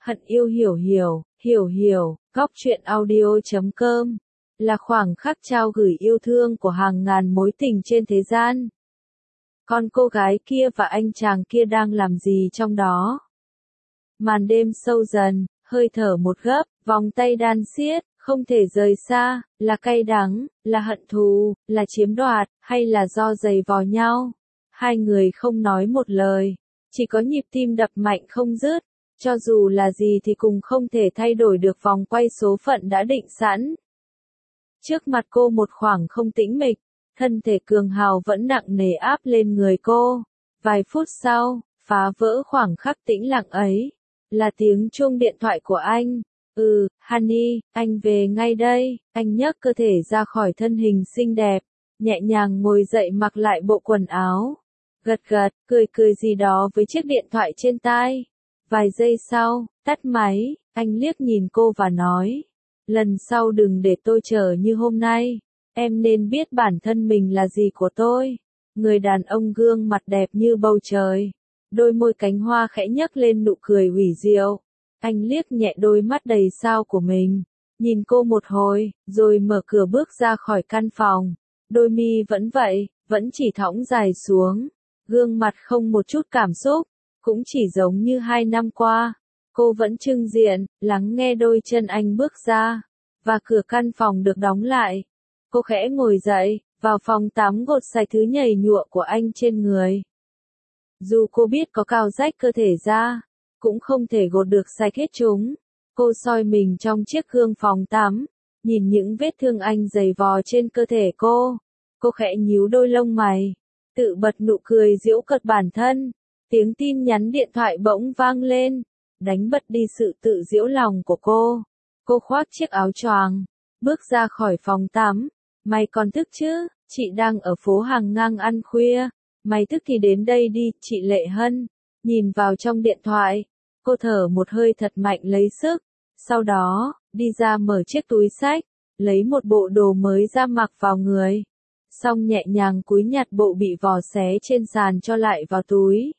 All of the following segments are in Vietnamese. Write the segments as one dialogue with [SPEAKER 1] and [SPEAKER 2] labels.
[SPEAKER 1] Hận yêu hiểu hiểu, góc truyện audio.com là khoảng khắc trao gửi yêu thương của hàng ngàn mối tình trên thế gian. Con cô gái kia và anh chàng kia đang làm gì trong đó? Màn đêm sâu dần, hơi thở một gấp, vòng tay đan xiết, không thể rời xa, là cay đắng, là hận thù, là chiếm đoạt, hay là do giày vò nhau? Hai người không nói một lời, chỉ có nhịp tim đập mạnh không dứt. Cho dù là gì thì cũng không thể thay đổi được vòng quay số phận đã định sẵn. Trước mặt cô một khoảng không tĩnh mịch, thân thể cường hào vẫn nặng nề áp lên người cô. Vài phút sau, phá vỡ khoảng khắc tĩnh lặng ấy, là tiếng chuông điện thoại của anh. Honey, anh về ngay đây. Anh nhấc cơ thể ra khỏi thân hình xinh đẹp, nhẹ nhàng ngồi dậy mặc lại bộ quần áo. Gật gật, cười gì đó với chiếc điện thoại trên tai. Vài giây sau, tắt máy, anh liếc nhìn cô và nói, lần sau đừng để tôi chờ như hôm nay, em nên biết bản thân mình là gì của tôi. Người đàn ông gương mặt đẹp như bầu trời, đôi môi cánh hoa khẽ nhấc lên nụ cười ủy diệu. Anh liếc nhẹ đôi mắt đầy sao của mình, nhìn cô một hồi, rồi mở cửa bước ra khỏi căn phòng. Đôi mi vẫn vậy, vẫn chỉ thõng dài xuống, gương mặt không một chút cảm xúc. Cũng chỉ giống như 2 năm qua, cô vẫn chưng diện, lắng nghe đôi chân anh bước ra, và cửa căn phòng được đóng lại. Cô khẽ ngồi dậy, vào phòng tắm gột sạch thứ nhầy nhụa của anh trên người. Dù cô biết có cào rách cơ thể ra, cũng không thể gột được sạch hết chúng. Cô soi mình trong chiếc gương phòng tắm, nhìn những vết thương anh giày vò trên cơ thể cô. Cô khẽ nhíu đôi lông mày, tự bật nụ cười giễu cợt bản thân. Tiếng tin nhắn điện thoại bỗng vang lên, đánh bật đi sự tự giễu lòng của cô. Cô khoác chiếc áo choàng, bước ra khỏi phòng tắm. Mày còn thức chứ? Chị đang ở phố Hàng Ngang ăn khuya. Mày thức thì đến đây đi, chị Lệ Hân. Nhìn vào trong điện thoại, cô thở một hơi thật mạnh lấy sức. Sau đó, đi ra mở chiếc túi xách, lấy một bộ đồ mới ra mặc vào người. Xong nhẹ nhàng cúi nhặt bộ bị vò xé trên sàn cho lại vào túi.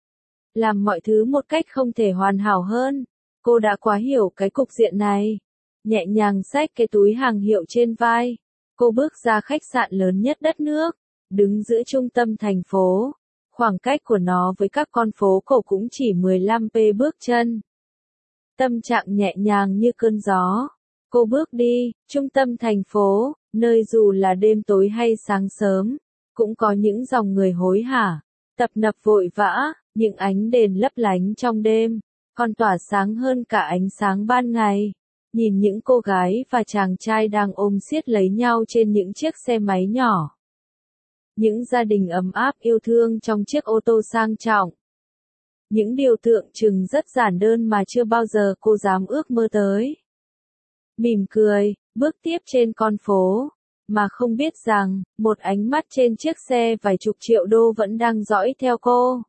[SPEAKER 1] Làm mọi thứ một cách không thể hoàn hảo hơn. Cô đã quá hiểu cái cục diện này. Nhẹ nhàng xách cái túi hàng hiệu trên vai. Cô bước ra khách sạn lớn nhất đất nước, đứng giữa trung tâm thành phố. Khoảng cách của nó với các con phố cổ cũng chỉ 15 bước chân. Tâm trạng nhẹ nhàng như cơn gió. Cô bước đi, trung tâm thành phố, nơi dù là đêm tối hay sáng sớm, cũng có những dòng người hối hả, tập nập vội vã. Những ánh đèn lấp lánh trong đêm, còn tỏa sáng hơn cả ánh sáng ban ngày. Nhìn những cô gái và chàng trai đang ôm siết lấy nhau trên những chiếc xe máy nhỏ. Những gia đình ấm áp yêu thương trong chiếc ô tô sang trọng. Những điều tượng trưng rất giản đơn mà chưa bao giờ cô dám ước mơ tới. Mỉm cười, bước tiếp trên con phố, mà không biết rằng, một ánh mắt trên chiếc xe vài chục triệu đô vẫn đang dõi theo cô.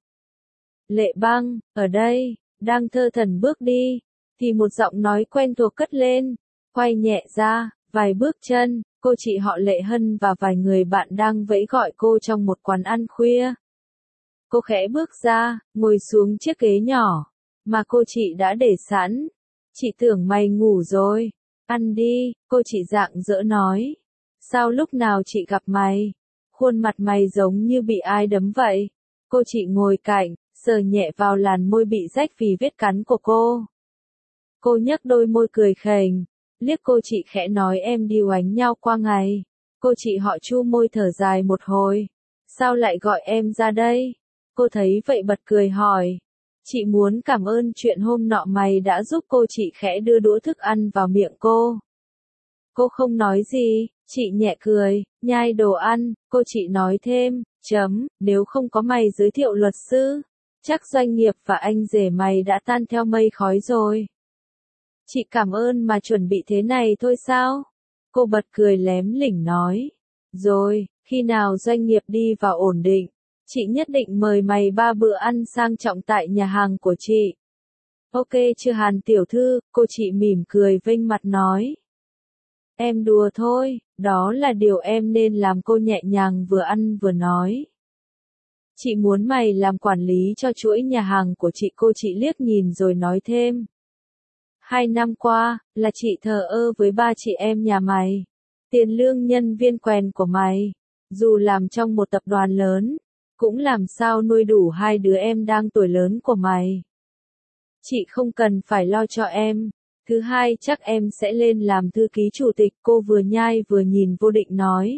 [SPEAKER 1] Lệ Băng, ở đây, đang thơ thẩn bước đi, thì một giọng nói quen thuộc cất lên, quay nhẹ ra, vài bước chân, cô chị họ Lệ Hân và vài người bạn đang vẫy gọi cô trong một quán ăn khuya. Cô khẽ bước ra, ngồi xuống chiếc ghế nhỏ, mà cô chị đã để sẵn. Chị tưởng mày ngủ rồi, ăn đi, cô chị rạng rỡ nói. Sao lúc nào chị gặp mày, khuôn mặt mày giống như bị ai đấm vậy. Cô chị ngồi cạnh, sờ nhẹ vào làn môi bị rách vì vết cắn của cô. Cô nhấc đôi môi cười khềnh, liếc cô chị khẽ nói em đi oánh nhau qua ngày. Cô chị họ chu môi thở dài một hồi. Sao lại gọi em ra đây? Cô thấy vậy bật cười hỏi. Chị muốn cảm ơn chuyện hôm nọ mày đã giúp cô chị khẽ đưa đũa thức ăn vào miệng cô. Cô không nói gì, chị nhẹ cười, nhai đồ ăn, cô chị nói thêm, nếu không có mày giới thiệu luật sư, chắc doanh nghiệp và anh rể mày đã tan theo mây khói rồi. Chị cảm ơn mà chuẩn bị thế này thôi sao? Cô bật cười lém lỉnh nói. Rồi, khi nào doanh nghiệp đi vào ổn định, chị nhất định mời mày 3 bữa ăn sang trọng tại nhà hàng của chị. Ok chưa Hàn tiểu thư, cô chị mỉm cười vênh mặt nói. Em đùa thôi, đó là điều em nên làm, cô nhẹ nhàng vừa ăn vừa nói. Chị muốn mày làm quản lý cho chuỗi nhà hàng của chị, cô chị liếc nhìn rồi nói thêm. 2 năm qua, là chị thờ ơ với ba chị em nhà mày. Tiền lương nhân viên quèn của mày, dù làm trong một tập đoàn lớn, cũng làm sao nuôi đủ hai đứa em đang tuổi lớn của mày. Chị không cần phải lo cho em. Thứ hai chắc em sẽ lên làm thư ký chủ tịch, cô vừa nhai vừa nhìn Vô Định nói.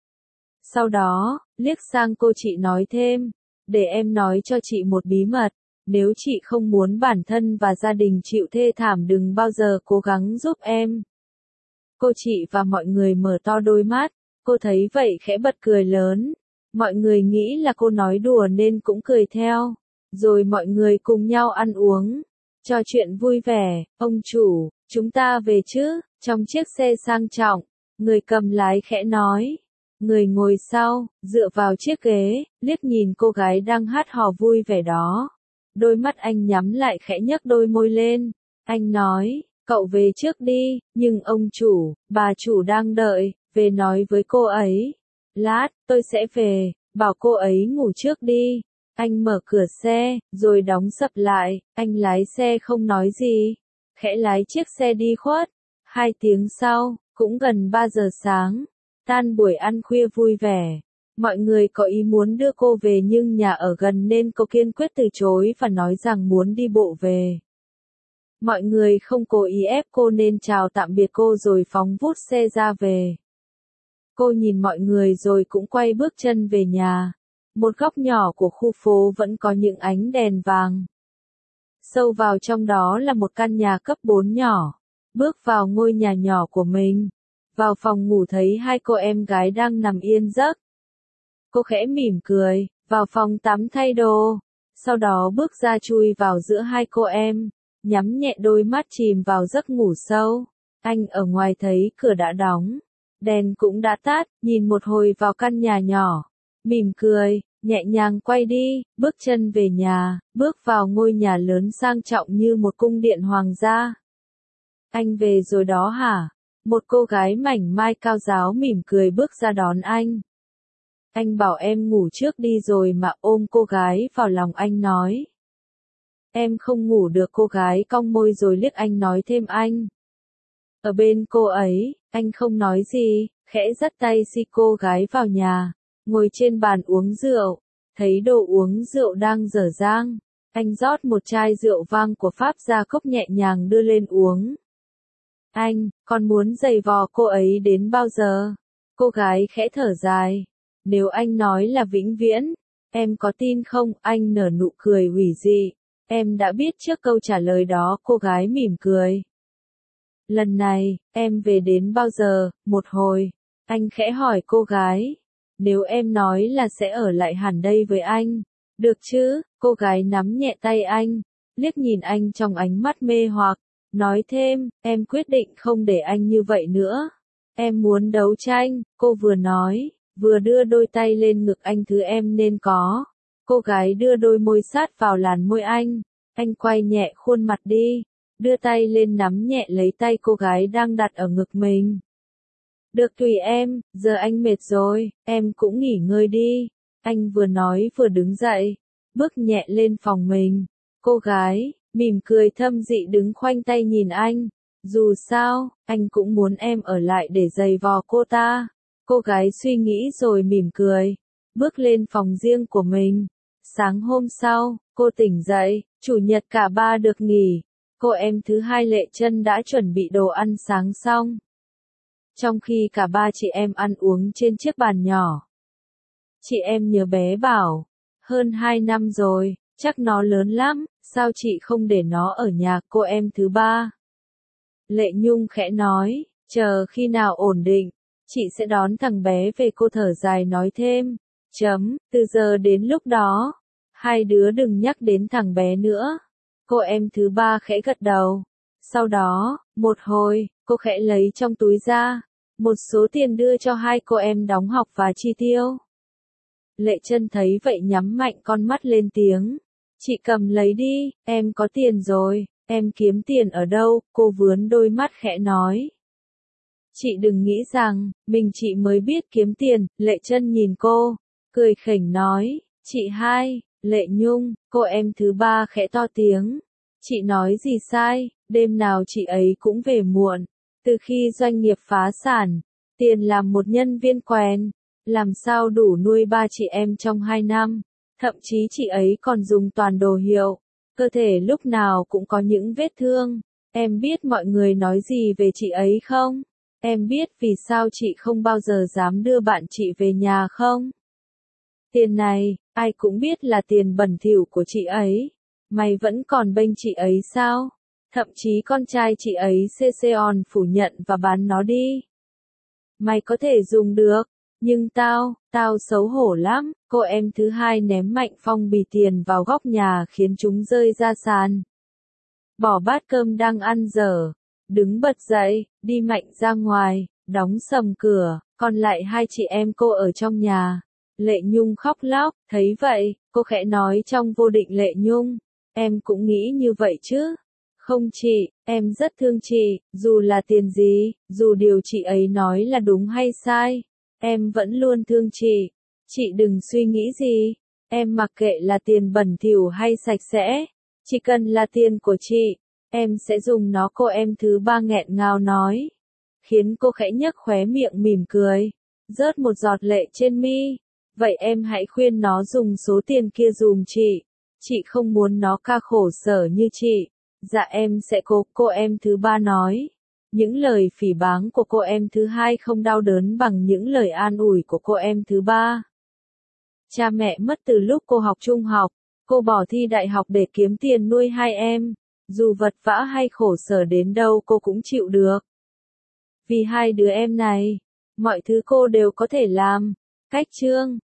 [SPEAKER 1] Sau đó, liếc sang cô chị nói thêm, để em nói cho chị một bí mật, nếu chị không muốn bản thân và gia đình chịu thê thảm đừng bao giờ cố gắng giúp em. Cô chị và mọi người mở to đôi mắt, cô thấy vậy khẽ bật cười lớn. Mọi người nghĩ là cô nói đùa nên cũng cười theo. Rồi mọi người cùng nhau ăn uống, trò chuyện vui vẻ. Ông chủ, chúng ta về chứ? Trong chiếc xe sang trọng, người cầm lái khẽ nói. Người ngồi sau, dựa vào chiếc ghế, liếc nhìn cô gái đang hát hò vui vẻ đó. Đôi mắt anh nhắm lại khẽ nhấc đôi môi lên. Anh nói, cậu về trước đi, nhưng ông chủ, bà chủ đang đợi, về nói với cô ấy. Lát, tôi sẽ về, bảo cô ấy ngủ trước đi. Anh mở cửa xe, rồi đóng sập lại, anh lái xe không nói gì. Khẽ lái chiếc xe đi khuất. 2 tiếng sau, cũng gần 3 giờ sáng. Tan buổi ăn khuya vui vẻ. Mọi người có ý muốn đưa cô về nhưng nhà ở gần nên cô kiên quyết từ chối và nói rằng muốn đi bộ về. Mọi người không cố ý ép cô nên chào tạm biệt cô rồi phóng vút xe ra về. Cô nhìn mọi người rồi cũng quay bước chân về nhà. Một góc nhỏ của khu phố vẫn có những ánh đèn vàng. Sâu vào trong đó là một căn nhà cấp 4 nhỏ. Bước vào ngôi nhà nhỏ của mình. Vào phòng ngủ thấy hai cô em gái đang nằm yên giấc. Cô khẽ mỉm cười, vào phòng tắm thay đồ. Sau đó bước ra chui vào giữa hai cô em, nhắm nhẹ đôi mắt chìm vào giấc ngủ sâu. Anh ở ngoài thấy cửa đã đóng, đèn cũng đã tắt, nhìn một hồi vào căn nhà nhỏ, mỉm cười, nhẹ nhàng quay đi, bước chân về nhà, bước vào ngôi nhà lớn sang trọng như một cung điện hoàng gia. Anh về rồi đó hả? Một cô gái mảnh mai cao ráo mỉm cười bước ra đón anh. Anh bảo em ngủ trước đi rồi mà ôm cô gái vào lòng anh nói. Em không ngủ được, cô gái cong môi rồi liếc anh nói thêm anh. Ở bên cô ấy, anh không nói gì, khẽ dắt tay cô gái vào nhà, ngồi trên bàn uống rượu, thấy đồ uống rượu đang dở dang. Anh rót một chai rượu vang của Pháp ra cốc nhẹ nhàng đưa lên uống. Anh, còn muốn giày vò cô ấy đến bao giờ? Cô gái khẽ thở dài. Nếu anh nói là vĩnh viễn, em có tin không? Anh nở nụ cười hủy dị. Em đã biết trước câu trả lời đó, cô gái mỉm cười. Lần này, em về đến bao giờ? Một hồi. Anh khẽ hỏi cô gái. Nếu em nói là sẽ ở lại hẳn đây với anh. Được chứ? Cô gái nắm nhẹ tay anh, liếc nhìn anh trong ánh mắt mê hoặc. Nói thêm, em quyết định không để anh như vậy nữa. Em muốn đấu tranh, cô vừa nói, vừa đưa đôi tay lên ngực anh thứ em nên có. Cô gái đưa đôi môi sát vào làn môi anh quay nhẹ khuôn mặt đi, đưa tay lên nắm nhẹ lấy tay cô gái đang đặt ở ngực mình. Được tùy em, giờ anh mệt rồi, em cũng nghỉ ngơi đi. Anh vừa nói vừa đứng dậy, bước nhẹ lên phòng mình. Cô gái, mỉm cười thâm dị đứng khoanh tay nhìn anh. Dù sao, anh cũng muốn em ở lại để giày vò cô ta. Cô gái suy nghĩ rồi mỉm cười, bước lên phòng riêng của mình. Sáng hôm sau, cô tỉnh dậy, chủ nhật cả ba được nghỉ. Cô em thứ hai Lệ Chân đã chuẩn bị đồ ăn sáng xong. Trong khi cả ba chị em ăn uống trên chiếc bàn nhỏ. Chị em nhớ bé bảo, hơn 2 năm rồi, chắc nó lớn lắm, sao chị không để nó ở nhà? Cô em thứ ba Lệ Nhung khẽ nói, chờ khi nào ổn định, chị sẽ đón thằng bé về. Cô thở dài nói thêm, từ giờ đến lúc đó, hai đứa đừng nhắc đến thằng bé nữa. Cô em thứ ba khẽ gật đầu. Sau đó, một hồi, cô khẽ lấy trong túi ra một số tiền đưa cho hai cô em đóng học và chi tiêu. Lệ Chân thấy vậy nhắm mạnh con mắt lên tiếng. Chị cầm lấy đi, em có tiền rồi, em kiếm tiền ở đâu? Cô vướn đôi mắt khẽ nói. Chị đừng nghĩ rằng, mình chị mới biết kiếm tiền. Lệ Chân nhìn cô, cười khỉnh nói. Chị hai, Lệ Nhung, cô em thứ ba khẽ to tiếng. Chị nói gì sai, đêm nào chị ấy cũng về muộn. Từ khi doanh nghiệp phá sản, tiền làm một nhân viên quèn, làm sao đủ nuôi ba chị em trong 2 năm. Thậm chí chị ấy còn dùng toàn đồ hiệu. Cơ thể lúc nào cũng có những vết thương. Em biết mọi người nói gì về chị ấy không? Em biết vì sao chị không bao giờ dám đưa bạn chị về nhà không? Tiền này, ai cũng biết là tiền bẩn thỉu của chị ấy. Mày vẫn còn bênh chị ấy sao? Thậm chí con trai chị ấy Seseon phủ nhận và bán nó đi. Mày có thể dùng được, nhưng tao xấu hổ lắm. Cô em thứ hai ném mạnh phong bì tiền vào góc nhà khiến chúng rơi ra sàn. Bỏ bát cơm đang ăn dở, đứng bật dậy, đi mạnh ra ngoài, đóng sầm cửa, còn lại hai chị em cô ở trong nhà. Lệ Nhung khóc lóc, thấy vậy, cô khẽ nói trong vô định. Lệ Nhung, em cũng nghĩ như vậy chứ? Không chị, em rất thương chị, dù là tiền gì, dù điều chị ấy nói là đúng hay sai, em vẫn luôn thương chị. Chị đừng suy nghĩ gì, em mặc kệ là tiền bẩn thỉu hay sạch sẽ, chỉ cần là tiền của chị, em sẽ dùng nó. Cô em thứ ba nghẹn ngào nói, khiến cô khẽ nhếch khóe miệng mỉm cười, rớt một giọt lệ trên mi. Vậy em hãy khuyên nó dùng số tiền kia dùm chị không muốn nó ca khổ sở như chị. Dạ em sẽ cố, cô em thứ ba nói. Những lời phỉ báng của cô em thứ hai không đau đớn bằng những lời an ủi của cô em thứ ba. Cha mẹ mất từ lúc cô học trung học, cô bỏ thi đại học để kiếm tiền nuôi hai em. Dù vật vã hay khổ sở đến đâu cô cũng chịu được. Vì hai đứa em này, mọi thứ cô đều có thể làm. Cách chương